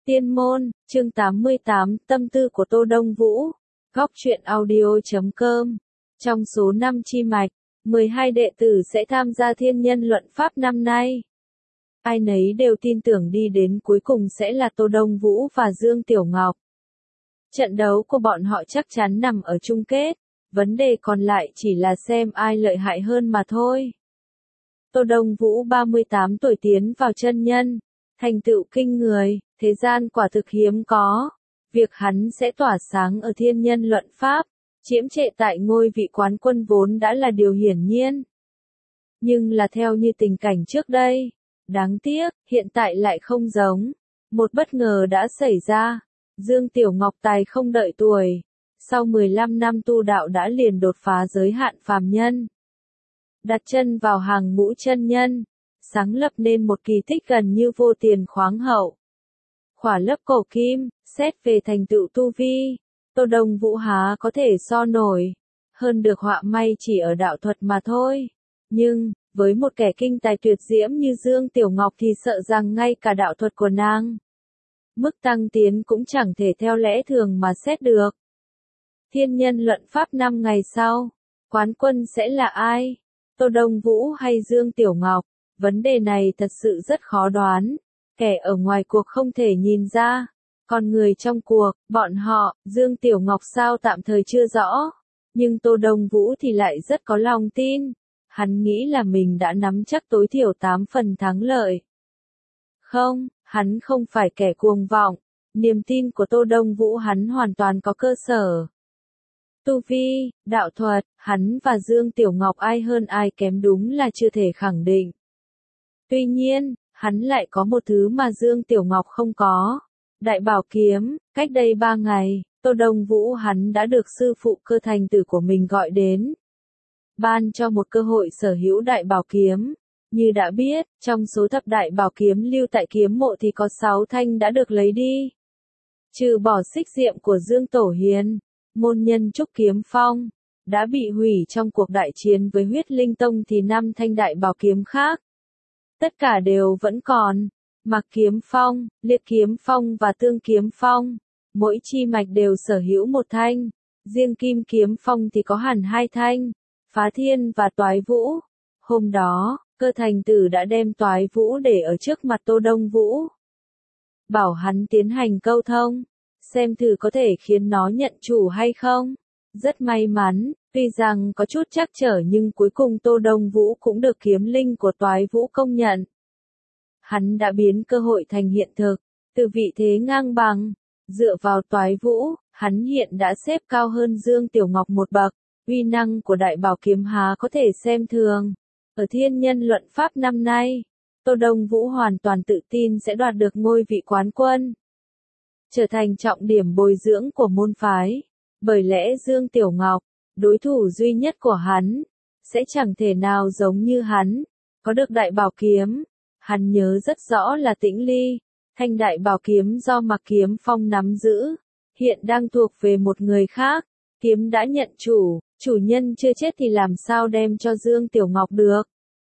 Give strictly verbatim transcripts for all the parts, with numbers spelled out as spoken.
Tiên môn, chương tám mươi tám, tâm tư của Tô Đông Vũ, góc truyện audio chấm com. Trong số năm chi mạch, mười hai đệ tử sẽ tham gia thiên nhân luận pháp năm nay. Ai nấy đều tin tưởng đi đến cuối cùng sẽ là Tô Đông Vũ và Dương Tiểu Ngọc. Trận đấu của bọn họ chắc chắn nằm ở chung kết, vấn đề còn lại chỉ là xem ai lợi hại hơn mà thôi. Tô Đông Vũ ba mươi tám tuổi tiến vào chân nhân, thành tựu kinh người, thế gian quả thực hiếm có. Việc hắn sẽ tỏa sáng ở thiên nhân luận pháp, chiếm trệ tại ngôi vị quán quân vốn đã là điều hiển nhiên. Nhưng là theo như tình cảnh trước đây, đáng tiếc, hiện tại lại không giống. Một bất ngờ đã xảy ra, Dương Tiểu Ngọc tài không đợi tuổi, sau mười lăm năm tu đạo đã liền đột phá giới hạn phàm nhân. Đặt chân vào hàng ngũ chân nhân, sáng lập nên một kỳ tích gần như vô tiền khoáng hậu. Khỏa lấp cổ kim, xét về thành tựu tu vi, Tô Đông Vũ há có thể so nổi, hơn được họa may chỉ ở đạo thuật mà thôi. Nhưng, với một kẻ kinh tài tuyệt diễm như Dương Tiểu Ngọc thì sợ rằng ngay cả đạo thuật của nàng, mức tăng tiến cũng chẳng thể theo lẽ thường mà xét được. Thiên nhân luận pháp năm ngày sau, quán quân sẽ là ai? Tô Đông Vũ hay Dương Tiểu Ngọc? Vấn đề này thật sự rất khó đoán. Kẻ ở ngoài cuộc không thể nhìn ra. Còn người trong cuộc, bọn họ, Dương Tiểu Ngọc sao tạm thời chưa rõ. Nhưng Tô Đông Vũ thì lại rất có lòng tin. Hắn nghĩ là mình đã nắm chắc tối thiểu tám phần thắng lợi. Không, hắn không phải kẻ cuồng vọng. Niềm tin của Tô Đông Vũ hắn hoàn toàn có cơ sở. Tu vi, đạo thuật, hắn và Dương Tiểu Ngọc ai hơn ai kém đúng là chưa thể khẳng định. Tuy nhiên, hắn lại có một thứ mà Dương Tiểu Ngọc không có. Đại bảo kiếm, cách đây ba ngày, Tô Đông Vũ hắn đã được sư phụ cơ thành tử của mình gọi đến. Ban cho một cơ hội sở hữu đại bảo kiếm. Như đã biết, trong số thập đại bảo kiếm lưu tại kiếm mộ thì có sáu thanh đã được lấy đi. Trừ bỏ xích diệm của Dương Tổ Hiền, môn nhân Trúc Kiếm Phong, đã bị hủy trong cuộc đại chiến với huyết linh tông thì năm thanh đại bảo kiếm khác. Tất cả đều vẫn còn, Mạc Kiếm Phong, Liệt Kiếm Phong và Tương Kiếm Phong, mỗi chi mạch đều sở hữu một thanh, riêng Kim Kiếm Phong thì có hẳn hai thanh, Phá Thiên và Toái Vũ. Hôm đó, cơ thành tử đã đem Toái Vũ để ở trước mặt Tô Đông Vũ. Bảo hắn tiến hành câu thông, xem thử có thể khiến nó nhận chủ hay không. Rất may mắn, tuy rằng có chút trắc trở nhưng cuối cùng Tô Đông Vũ cũng được kiếm linh của Toái Vũ công nhận. Hắn đã biến cơ hội thành hiện thực, từ vị thế ngang bằng. Dựa vào Toái Vũ, hắn hiện đã xếp cao hơn Dương Tiểu Ngọc một bậc. Uy năng của đại bảo kiếm há có thể xem thường. Ở thiên nhân luận pháp năm nay, Tô Đông Vũ hoàn toàn tự tin sẽ đoạt được ngôi vị quán quân, trở thành trọng điểm bồi dưỡng của môn phái. Bởi lẽ Dương Tiểu Ngọc, đối thủ duy nhất của hắn, sẽ chẳng thể nào giống như hắn, có được đại bảo kiếm. Hắn nhớ rất rõ là Tĩnh Ly, thanh đại bảo kiếm do Mạc Kiếm Phong nắm giữ, hiện đang thuộc về một người khác. Kiếm đã nhận chủ, chủ nhân chưa chết thì làm sao đem cho Dương Tiểu Ngọc được.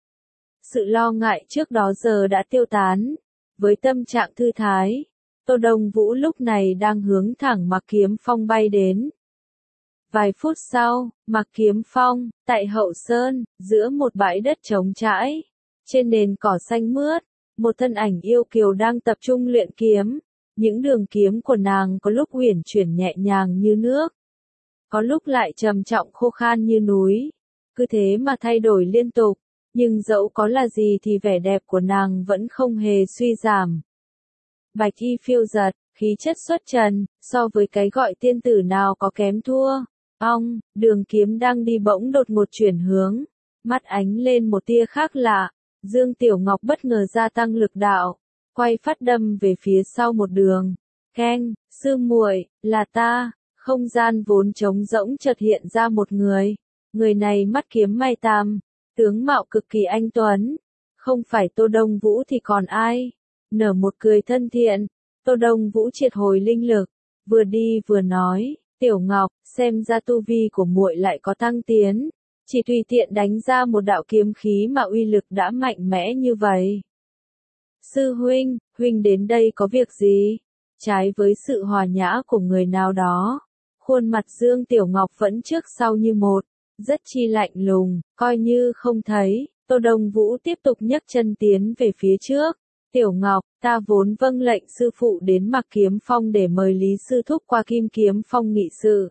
Sự lo ngại trước đó giờ đã tiêu tán. Với tâm trạng thư thái, Tô Đông Vũ lúc này đang hướng thẳng Mạc Kiếm Phong bay đến. Vài phút sau, Mạc Kiếm Phong, tại Hậu Sơn, giữa một bãi đất trống trải, trên nền cỏ xanh mướt, một thân ảnh yêu kiều đang tập trung luyện kiếm. Những đường kiếm của nàng có lúc uyển chuyển nhẹ nhàng như nước, có lúc lại trầm trọng khô khan như núi, cứ thế mà thay đổi liên tục, nhưng dẫu có là gì thì vẻ đẹp của nàng vẫn không hề suy giảm. Bạch y phiêu giật, khí chất xuất trần, so với cái gọi tiên tử nào có kém thua. Ong, đường kiếm đang đi bỗng đột ngột chuyển hướng, mắt ánh lên một tia khác lạ. Dương Tiểu Ngọc bất ngờ gia tăng lực đạo, quay phát đâm về phía sau một đường. Keng, sư muội, là ta. Không gian vốn trống rỗng chợt hiện ra một người. Người này mắt kiếm may tam, tướng mạo cực kỳ anh tuấn. Không phải Tô Đông Vũ thì còn ai? Nở một cười thân thiện, Tô Đông Vũ triệt hồi linh lực, vừa đi vừa nói, Tiểu Ngọc, xem ra tu vi của muội lại có tăng tiến. Chỉ tùy tiện đánh ra một đạo kiếm khí mà uy lực đã mạnh mẽ như vậy. Sư huynh, huynh đến đây có việc gì? Trái với sự hòa nhã của người nào đó, khuôn mặt Dương Tiểu Ngọc vẫn trước sau như một, rất chi lạnh lùng, coi như không thấy. Tô Đông Vũ tiếp tục nhấc chân tiến về phía trước. Tiểu Ngọc, ta vốn vâng lệnh sư phụ đến Mạc Kiếm Phong để mời Lý sư thúc qua Kim Kiếm Phong nghị sự.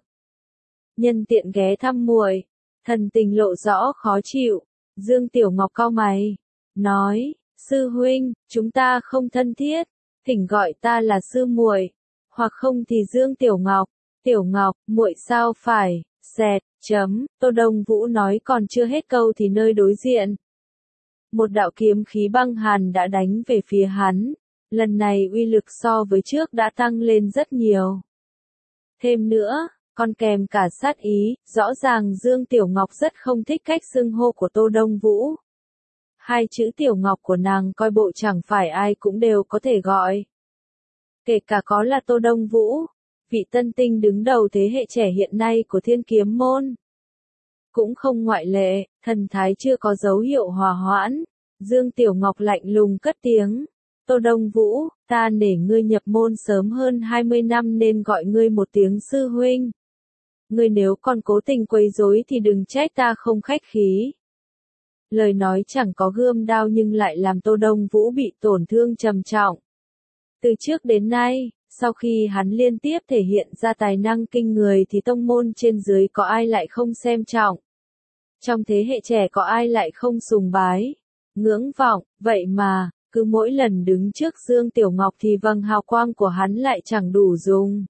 Nhân tiện ghé thăm muội. Thần tình lộ rõ khó chịu. Dương Tiểu Ngọc cau mày, nói, sư huynh, chúng ta không thân thiết, thỉnh gọi ta là sư muội, hoặc không thì Dương Tiểu Ngọc. Tiểu Ngọc, muội sao phải, xẹt, chấm, Tô Đông Vũ nói còn chưa hết câu thì nơi đối diện. Một đạo kiếm khí băng hàn đã đánh về phía hắn, lần này uy lực so với trước đã tăng lên rất nhiều. Thêm nữa, còn kèm cả sát ý, rõ ràng Dương Tiểu Ngọc rất không thích cách xưng hô của Tô Đông Vũ. Hai chữ Tiểu Ngọc của nàng coi bộ chẳng phải ai cũng đều có thể gọi. Kể cả có là Tô Đông Vũ, vị tân tinh đứng đầu thế hệ trẻ hiện nay của Thiên Kiếm môn. Cũng không ngoại lệ, thần thái chưa có dấu hiệu hòa hoãn. Dương Tiểu Ngọc lạnh lùng cất tiếng. Tô Đông Vũ, ta nể ngươi nhập môn sớm hơn hai mươi năm nên gọi ngươi một tiếng sư huynh. Ngươi nếu còn cố tình quấy rối thì đừng trách ta không khách khí. Lời nói chẳng có gươm đao nhưng lại làm Tô Đông Vũ bị tổn thương trầm trọng. Từ trước đến nay, sau khi hắn liên tiếp thể hiện ra tài năng kinh người thì tông môn trên dưới có ai lại không xem trọng. Trong thế hệ trẻ có ai lại không sùng bái, ngưỡng vọng, vậy mà, cứ mỗi lần đứng trước Dương Tiểu Ngọc thì vầng hào quang của hắn lại chẳng đủ dùng.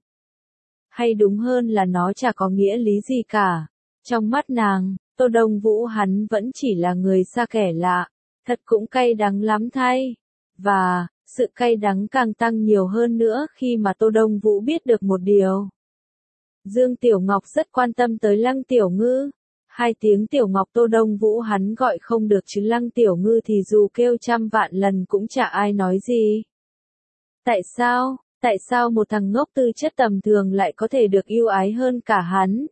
Hay đúng hơn là nó chả có nghĩa lý gì cả. Trong mắt nàng, Tô Đông Vũ hắn vẫn chỉ là người xa kẻ lạ, thật cũng cay đắng lắm thay. Và, sự cay đắng càng tăng nhiều hơn nữa khi mà Tô Đông Vũ biết được một điều. Dương Tiểu Ngọc rất quan tâm tới Lăng Tiểu Ngư. Hai tiếng Tiểu Ngọc Tô Đông Vũ hắn gọi không được chứ Lăng Tiểu Ngư thì dù kêu trăm vạn lần cũng chả ai nói gì. Tại sao, tại sao một thằng ngốc tư chất tầm thường lại có thể được yêu ái hơn cả hắn?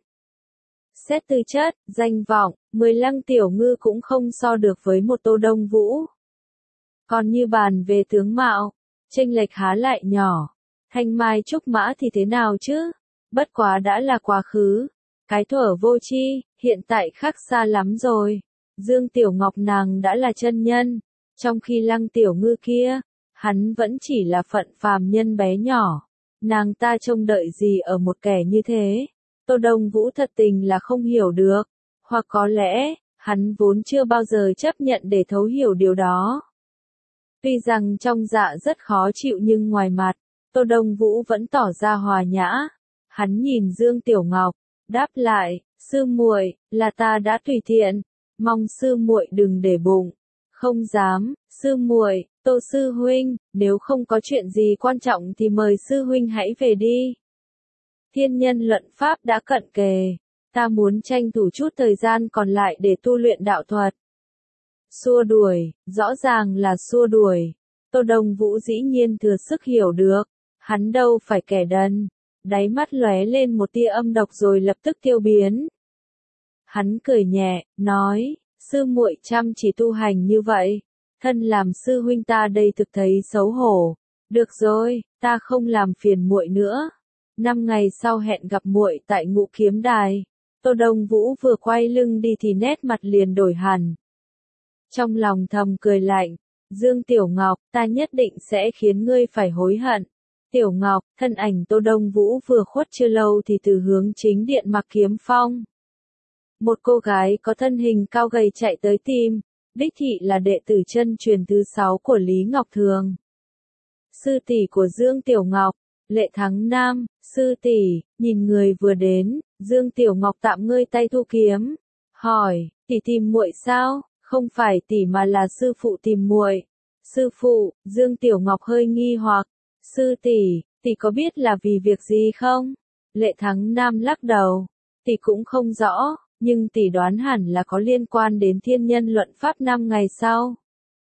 Xét tư chất, danh vọng, mười Lăng Tiểu Ngư cũng không so được với một Tô Đông Vũ. Còn như bàn về tướng mạo, chênh lệch há lại nhỏ. Thanh mai trúc mã thì thế nào chứ? Bất quá đã là quá khứ. Cái thuở vô tri, hiện tại khác xa lắm rồi. Dương Tiểu Ngọc nàng đã là chân nhân, trong khi Lăng Tiểu Ngư kia, hắn vẫn chỉ là phận phàm nhân bé nhỏ. Nàng ta trông đợi gì ở một kẻ như thế? Tô Đông Vũ thật tình là không hiểu được, hoặc có lẽ, hắn vốn chưa bao giờ chấp nhận để thấu hiểu điều đó. Tuy rằng trong dạ rất khó chịu nhưng ngoài mặt, Tô Đông Vũ vẫn tỏ ra hòa nhã. Hắn nhìn Dương Tiểu Ngọc, đáp lại, sư muội, là ta đã tùy tiện, mong sư muội đừng để bụng. Không dám, sư muội, Tô sư huynh, nếu không có chuyện gì quan trọng thì mời sư huynh hãy về đi. Thiên nhân luận pháp đã cận kề, ta muốn tranh thủ chút thời gian còn lại để tu luyện đạo thuật. Xua đuổi, rõ ràng là xua đuổi. Tô Đông Vũ dĩ nhiên thừa sức hiểu được, hắn đâu phải kẻ đần. Đáy mắt lóe lên một tia âm độc rồi lập tức tiêu biến. Hắn cười nhẹ, nói, sư muội chăm chỉ tu hành như vậy, thân làm sư huynh ta đây thực thấy xấu hổ. Được rồi, ta không làm phiền muội nữa. Năm ngày sau hẹn gặp muội tại Ngũ Kiếm Đài. Tô Đông Vũ vừa quay lưng đi thì nét mặt liền đổi hẳn. Trong lòng thầm cười lạnh, Dương Tiểu Ngọc, ta nhất định sẽ khiến ngươi phải hối hận. Tiểu Ngọc, thân ảnh Tô Đông Vũ vừa khuất chưa lâu thì từ hướng chính điện Mạc Kiếm Phong. Một cô gái có thân hình cao gầy chạy tới tìm, đích thị là đệ tử chân truyền thứ sáu của Lý Ngọc Thường. Sư tỷ của Dương Tiểu Ngọc, Lệ Thắng Nam, sư tỷ, nhìn người vừa đến, Dương Tiểu Ngọc tạm ngơi tay thu kiếm, hỏi, tỷ tìm muội sao? Không phải tỷ mà là sư phụ tìm muội. Sư phụ, Dương Tiểu Ngọc hơi nghi hoặc, sư tỷ, tỷ có biết là vì việc gì không? Lệ Thắng Nam lắc đầu, tỷ cũng không rõ, nhưng tỷ đoán hẳn là có liên quan đến thiên nhân luận pháp năm ngày sau.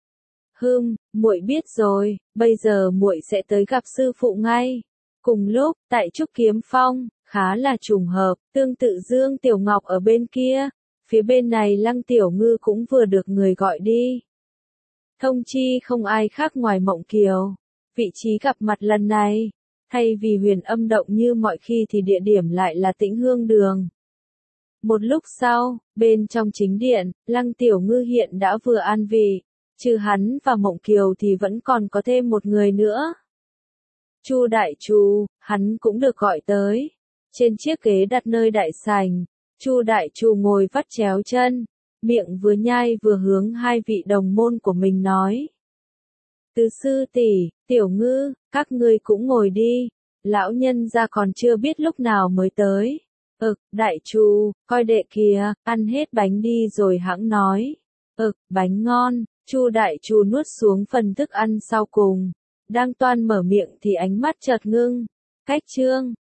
Hừm, muội biết rồi, bây giờ muội sẽ tới gặp sư phụ ngay. Cùng lúc, tại Trúc Kiếm Phong, khá là trùng hợp, tương tự Dương Tiểu Ngọc ở bên kia, phía bên này Lăng Tiểu Ngư cũng vừa được người gọi đi. Thông chi không ai khác ngoài Mộng Kiều. Vị trí gặp mặt lần này, Thay vì Huyền Âm động như mọi khi thì địa điểm lại là Tĩnh Hương đường. Một lúc sau, bên trong chính điện, Lăng Tiểu Ngư hiện đã vừa an vị, trừ hắn và Mộng Kiều thì vẫn còn có thêm một người nữa. Chu Đại Trù, hắn cũng được gọi tới. Trên chiếc ghế đặt nơi đại sảnh, Chu Đại Trù ngồi vắt chéo chân, miệng vừa nhai vừa hướng hai vị đồng môn của mình nói. Tứ sư tỷ, Tiểu Ngư, các ngươi cũng ngồi đi, lão nhân gia còn chưa biết lúc nào mới tới. Ực, Đại Trù, coi đệ kìa, ăn hết bánh đi rồi hẵng nói. Ực, bánh ngon. Chu Đại Trù nuốt xuống phần thức ăn sau cùng, đang toan mở miệng thì ánh mắt chợt ngưng. Cách chương